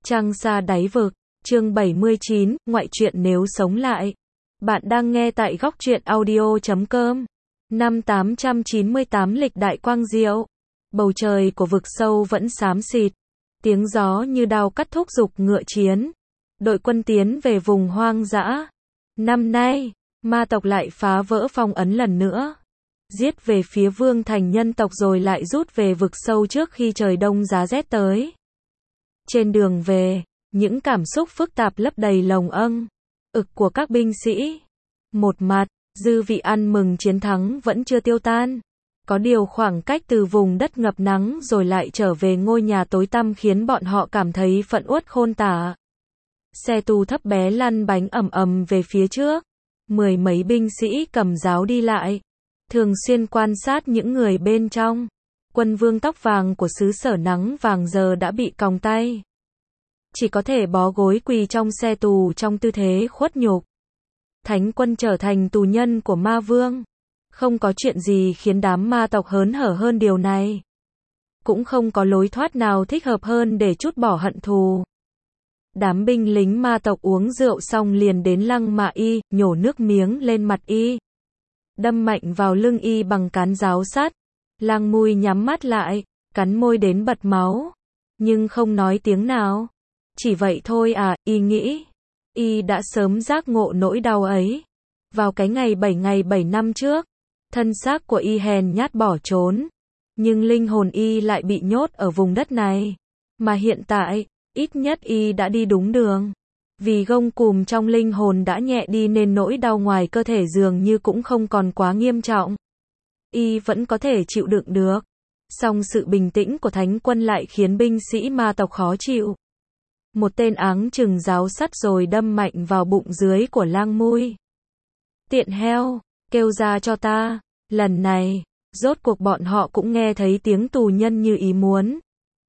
Trăng xa đáy vực, chương 79, ngoại truyện nếu sống lại. Bạn đang nghe tại góc truyện audio.com. Năm 898 lịch đại quang diệu. Bầu trời của vực sâu vẫn xám xịt. Tiếng gió như đao cắt thúc giục ngựa chiến. Đội quân tiến về vùng hoang dã. Năm nay, ma tộc lại phá vỡ phong ấn lần nữa. Giết về phía vương thành nhân tộc rồi lại rút về vực sâu trước khi trời đông giá rét tới. Trên đường về, những cảm xúc phức tạp lấp đầy lồng ực của các binh sĩ. Một mặt, dư vị ăn mừng chiến thắng vẫn chưa tiêu tan. Có điều khoảng cách từ vùng đất ngập nắng rồi lại trở về ngôi nhà tối tăm khiến bọn họ cảm thấy phẫn uất khôn tả. Xe tù thấp bé lăn bánh ầm ầm về phía trước. Mười mấy binh sĩ cầm giáo đi lại, thường xuyên quan sát những người bên trong. Quân vương tóc vàng của xứ sở nắng vàng giờ đã bị còng tay. Chỉ có thể bó gối quỳ trong xe tù trong tư thế khuất nhục. Thánh quân trở thành tù nhân của ma vương. Không có chuyện gì khiến đám ma tộc hớn hở hơn điều này. Cũng không có lối thoát nào thích hợp hơn để trút bỏ hận thù. Đám binh lính ma tộc uống rượu xong liền đến lăng mạ y, nhổ nước miếng lên mặt y. Đâm mạnh vào lưng y bằng cán giáo sắt. Lang Mui nhắm mắt lại, cắn môi đến bật máu. Nhưng không nói tiếng nào. Chỉ vậy thôi à, y nghĩ. Y đã sớm giác ngộ nỗi đau ấy. Vào cái ngày 7 năm trước, thân xác của y hèn nhát bỏ trốn. Nhưng linh hồn y lại bị nhốt ở vùng đất này. Mà hiện tại, ít nhất y đã đi đúng đường. Vì gông cùm trong linh hồn đã nhẹ đi nên nỗi đau ngoài cơ thể dường như cũng không còn quá nghiêm trọng. Y vẫn có thể chịu đựng được. Song sự bình tĩnh của thánh quân lại khiến binh sĩ ma tộc khó chịu. Một tên áng chừng giáo sắt rồi đâm mạnh vào bụng dưới của Lang Mui. Tiện heo, kêu ra cho ta. Lần này, rốt cuộc bọn họ cũng nghe thấy tiếng tù nhân như ý muốn.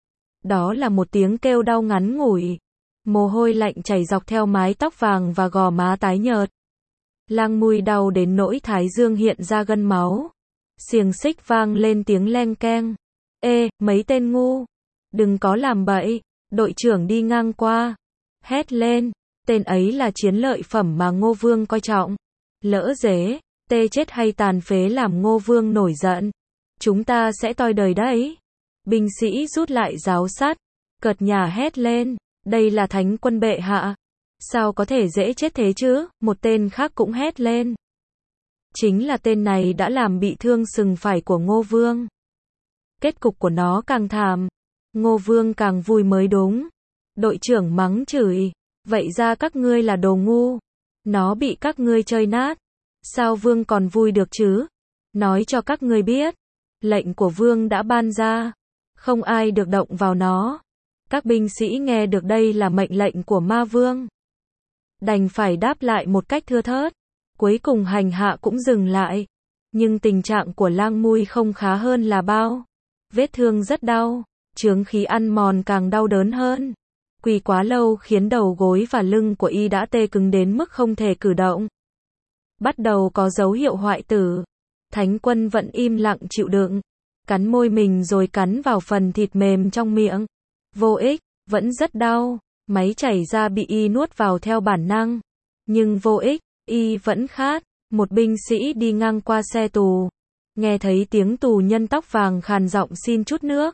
Đó là một tiếng kêu đau ngắn ngủi. Mồ hôi lạnh chảy dọc theo mái tóc vàng và gò má tái nhợt. Lang Mui đau đến nỗi thái dương hiện ra gân máu. Xiềng xích vang lên tiếng leng keng. Ê, mấy tên ngu. Đừng có làm bậy. Đội trưởng đi ngang qua. Hét lên. Tên ấy là chiến lợi phẩm mà Ngô Vương coi trọng. Lỡ dế, tê chết hay tàn phế làm Ngô Vương nổi giận. Chúng ta sẽ toi đời đấy. Binh sĩ rút lại giáo sắt. Cợt nhả hét lên. Đây là thánh quân bệ hạ. Sao có thể dễ chết thế chứ? Một tên khác cũng hét lên. Chính là tên này đã làm bị thương sừng phải của Ngô Vương. Kết cục của nó càng thảm. Ngô Vương càng vui mới đúng. Đội trưởng mắng chửi. Vậy ra các ngươi là đồ ngu. Nó bị các ngươi chơi nát. Sao Vương còn vui được chứ? Nói cho các ngươi biết. Lệnh của Vương đã ban ra. Không ai được động vào nó. Các binh sĩ nghe được đây là mệnh lệnh của ma vương. Đành phải đáp lại một cách thưa thớt. Cuối cùng hành hạ cũng dừng lại. Nhưng tình trạng của Lang Mui không khá hơn là bao. Vết thương rất đau. Chướng khí ăn mòn càng đau đớn hơn. Quỳ quá lâu khiến đầu gối và lưng của y đã tê cứng đến mức không thể cử động. Bắt đầu có dấu hiệu hoại tử. Thánh quân vẫn im lặng chịu đựng. Cắn môi mình rồi cắn vào phần thịt mềm trong miệng. Vô ích, vẫn rất đau. Máy chảy ra bị y nuốt vào theo bản năng. Nhưng vô ích, y vẫn khát. Một binh sĩ đi ngang qua xe tù. Nghe thấy tiếng tù nhân tóc vàng khàn giọng xin chút nước.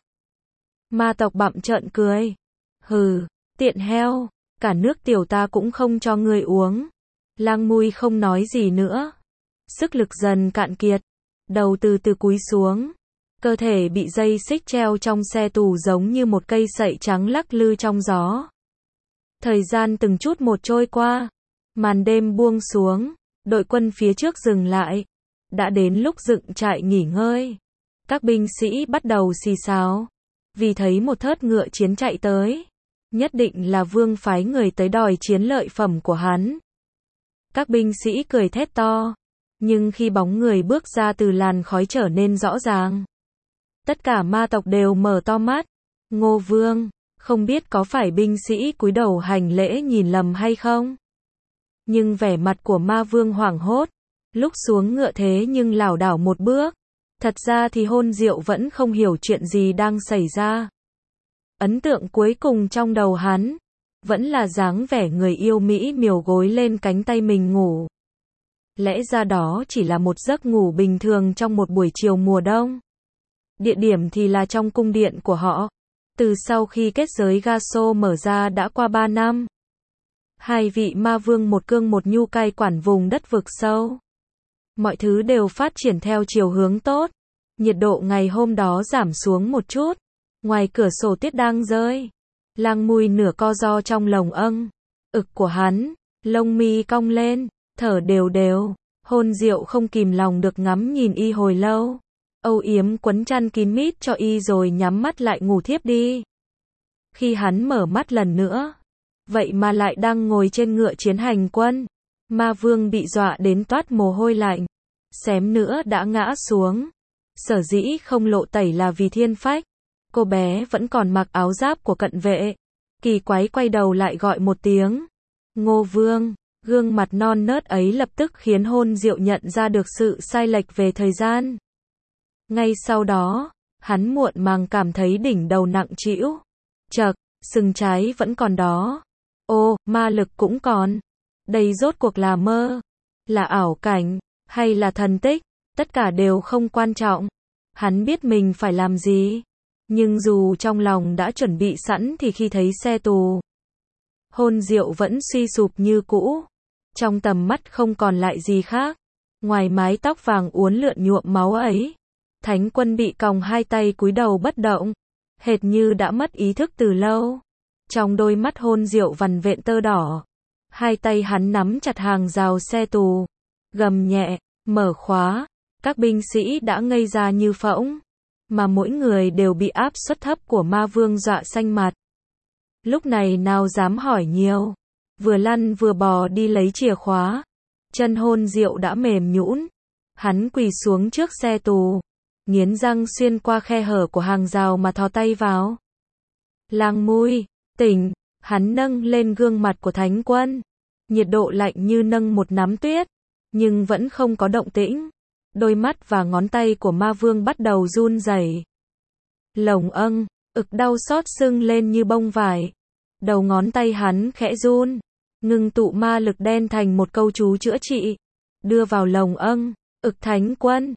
Ma tộc bặm trợn cười. Hừ, tiện heo, cả nước tiểu ta cũng không cho ngươi uống. Lang Mui không nói gì nữa. Sức lực dần cạn kiệt. Đầu từ từ cúi xuống. Cơ thể bị dây xích treo trong xe tù giống như một cây sậy trắng lắc lư trong gió. Thời gian từng chút một trôi qua. Màn đêm buông xuống. Đội quân phía trước dừng lại. Đã đến lúc dựng trại nghỉ ngơi. Các binh sĩ bắt đầu xì xào. Vì thấy một thớt ngựa chiến chạy tới. Nhất định là Vương phái người tới đòi chiến lợi phẩm của hắn. Các binh sĩ cười thét to. Nhưng khi bóng người bước ra từ làn khói trở nên rõ ràng. Tất cả ma tộc đều mở to mắt. Ngô Vương, không biết có phải binh sĩ cúi đầu hành lễ nhìn lầm hay không? Nhưng vẻ mặt của ma vương hoảng hốt. Lúc xuống ngựa thế nhưng lảo đảo một bước. Thật ra thì Hôn Diệu vẫn không hiểu chuyện gì đang xảy ra. Ấn tượng cuối cùng trong đầu hắn vẫn là dáng vẻ người yêu mỹ miều gối lên cánh tay mình ngủ. Lẽ ra đó chỉ là một giấc ngủ bình thường trong một buổi chiều mùa đông. Địa điểm thì là trong cung điện của họ. Từ sau khi kết giới Gaso mở ra đã qua 3 năm. Hai vị ma vương một cương một nhu cai quản vùng đất vực sâu. Mọi thứ đều phát triển theo chiều hướng tốt. Nhiệt độ ngày hôm đó giảm xuống một chút. Ngoài cửa sổ tuyết đang rơi. Lang Mui nửa co ro trong lồng ực của hắn, lông mi cong lên, thở đều đều. Hôn Diệu không kìm lòng được ngắm nhìn y hồi lâu. Âu yếm quấn chăn kín mít cho y rồi nhắm mắt lại ngủ thiếp đi. Khi hắn mở mắt lần nữa, vậy mà lại đang ngồi trên ngựa chiến hành quân. Ma vương bị dọa đến toát mồ hôi lạnh. Xém nữa đã ngã xuống. Sở dĩ không lộ tẩy là vì thiên phách. Cô bé vẫn còn mặc áo giáp của cận vệ. Kỳ quái quay đầu lại gọi một tiếng. Ngô Vương, gương mặt non nớt ấy lập tức khiến Hôn Diệu nhận ra được sự sai lệch về thời gian. Ngay sau đó, hắn muộn màng cảm thấy đỉnh đầu nặng trĩu. Chậc, sừng trái vẫn còn đó. Ô, ma lực cũng còn. Đây rốt cuộc là mơ, là ảo cảnh, hay là thần tích? Tất cả đều không quan trọng. Hắn biết mình phải làm gì. Nhưng dù trong lòng đã chuẩn bị sẵn thì khi thấy xe tù, Hôn Diệu vẫn suy sụp như cũ. Trong tầm mắt không còn lại gì khác. Ngoài mái tóc vàng uốn lượn nhuộm máu ấy. Thánh quân bị còng hai tay cúi đầu bất động. Hệt như đã mất ý thức từ lâu. Trong đôi mắt Hôn Diệu vằn vện tơ đỏ. Hai tay hắn nắm chặt hàng rào xe tù. Gầm nhẹ, mở khóa. Các binh sĩ đã ngây ra như phỗng. Mà mỗi người đều bị áp suất thấp của ma vương dọa xanh mặt. Lúc này nào dám hỏi nhiều. Vừa lăn vừa bò đi lấy chìa khóa. Chân Hôn Diệu đã mềm nhũn. Hắn quỳ xuống trước xe tù. Nghiến răng xuyên qua khe hở của hàng rào mà thò tay vào. Lang Mui, tỉnh. Hắn nâng lên gương mặt của thánh quân. Nhiệt độ lạnh như nâng một nắm tuyết. Nhưng vẫn không có động tĩnh. Đôi mắt và ngón tay của ma vương bắt đầu run rẩy. Lồng ực đau xót sưng lên như bông vải. Đầu ngón tay hắn khẽ run. Ngưng tụ ma lực đen thành một câu chú chữa trị. Đưa vào lồng ực thánh quân.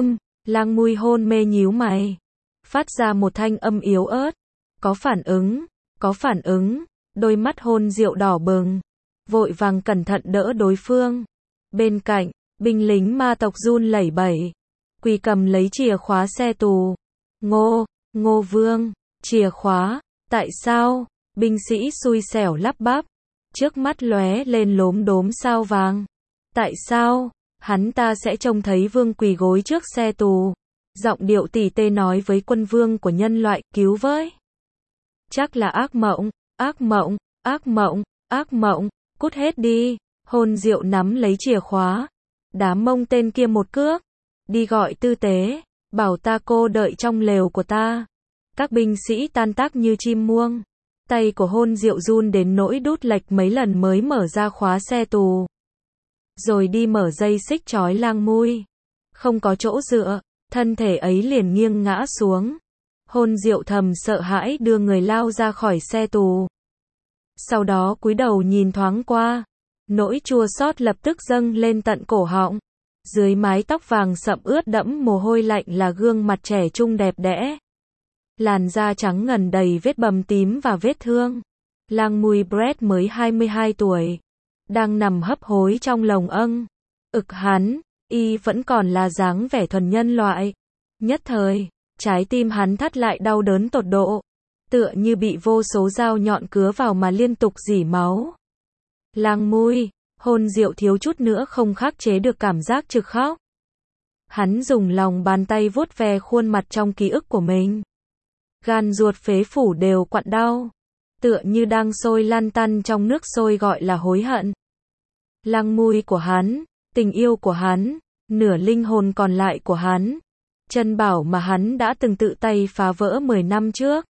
Lang Mui hôn mê nhíu mày. Phát ra một thanh âm yếu ớt. Có phản ứng, có phản ứng. Đôi mắt Hôn Diệu đỏ bừng. Vội vàng cẩn thận đỡ đối phương. Bên cạnh, binh lính ma tộc run lẩy bẩy. Quỳ cầm lấy chìa khóa xe tù. Ngô Vương, chìa khóa, tại sao? Binh sĩ xui xẻo lắp bắp. Trước mắt lóe lên lốm đốm sao vàng. Tại sao? Hắn ta sẽ trông thấy vương quỳ gối trước xe tù. Giọng điệu tỉ tê nói với quân vương của nhân loại, cứu với. Chắc là ác mộng, ác mộng, ác mộng, ác mộng, cút hết đi. Hôn Diệu nắm lấy chìa khóa. Đá mông tên kia một cước. Đi gọi tư tế, bảo ta cô đợi trong lều của ta. Các binh sĩ tan tác như chim muông. Tay của Hôn Diệu run đến nỗi đút lệch mấy lần mới mở ra khóa xe tù. Rồi đi mở dây xích trói Lang Mui. Không có chỗ dựa, thân thể ấy liền nghiêng ngã xuống. Hôn Diệu thầm sợ hãi đưa người lao ra khỏi xe tù. Sau đó cúi đầu nhìn thoáng qua. Nỗi chua xót lập tức dâng lên tận cổ họng. Dưới mái tóc vàng sậm ướt đẫm mồ hôi lạnh là gương mặt trẻ trung đẹp đẽ. Làn da trắng ngần đầy vết bầm tím và vết thương. Lang Mui Brett mới 22 tuổi. Đang nằm hấp hối trong lồng ực hắn. Y vẫn còn là dáng vẻ thuần nhân loại. Nhất thời, trái tim hắn thắt lại đau đớn tột độ. Tựa như bị vô số dao nhọn cứa vào mà liên tục rỉ máu. Lang Mui, Hôn Diệu thiếu chút nữa không khắc chế được cảm giác trực khóc. Hắn dùng lòng bàn tay vuốt ve khuôn mặt trong ký ức của mình. Gan ruột phế phủ đều quặn đau. Tựa như đang sôi lăn tăn trong nước sôi gọi là hối hận. Lang Mui của hắn, tình yêu của hắn, nửa linh hồn còn lại của hắn. Chân bảo mà hắn đã từng tự tay phá vỡ 10 năm trước.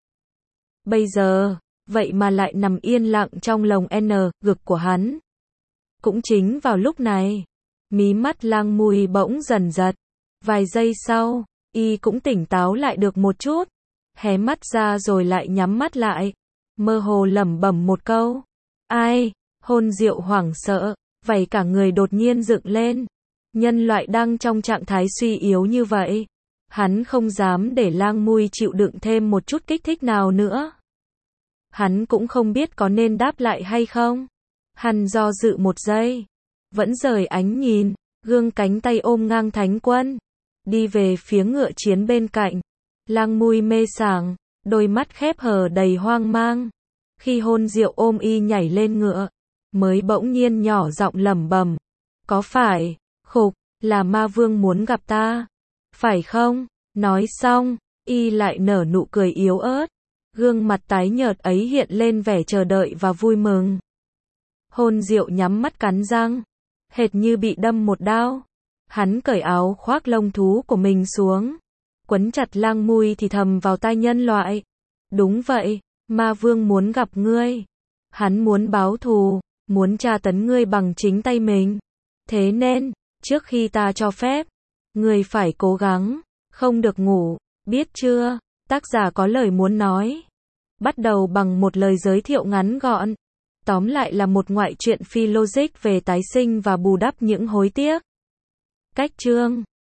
Bây giờ, vậy mà lại nằm yên lặng trong lồng ngực của hắn. Cũng chính vào lúc này, mí mắt Lang Mui bỗng dần giật. Vài giây sau, y cũng tỉnh táo lại được một chút. Hé mắt ra rồi lại nhắm mắt lại. Mơ hồ lẩm bẩm một câu. Ai? Hôn Diệu hoảng sợ, vảy cả người đột nhiên dựng lên. Nhân loại đang trong trạng thái suy yếu như vậy. Hắn không dám để Lang Mui chịu đựng thêm một chút kích thích nào nữa. Hắn cũng không biết có nên đáp lại hay không. Hắn do dự một giây. Vẫn rời ánh nhìn, gương cánh tay ôm ngang Thánh Quân. Đi về phía ngựa chiến bên cạnh. Lang Mui mê sảng, đôi mắt khép hờ đầy hoang mang. Khi Hôn Diệu ôm y nhảy lên ngựa, mới bỗng nhiên nhỏ giọng lẩm bẩm. Có phải, khục, là ma vương muốn gặp ta? Phải không? Nói xong, y lại nở nụ cười yếu ớt. Gương mặt tái nhợt ấy hiện lên vẻ chờ đợi và vui mừng. Hôn Diệu nhắm mắt cắn răng, hệt như bị đâm một đao. Hắn cởi áo khoác lông thú của mình xuống, quấn chặt Lang Mui thì thầm vào tai nhân loại. Đúng vậy, ma vương muốn gặp ngươi. Hắn muốn báo thù, muốn tra tấn ngươi bằng chính tay mình. Thế nên, trước khi ta cho phép, ngươi phải cố gắng, không được ngủ, biết chưa? Tác giả có lời muốn nói. Bắt đầu bằng một lời giới thiệu ngắn gọn. Tóm lại là một ngoại truyện phi logic về tái sinh và bù đắp những hối tiếc. Cách chương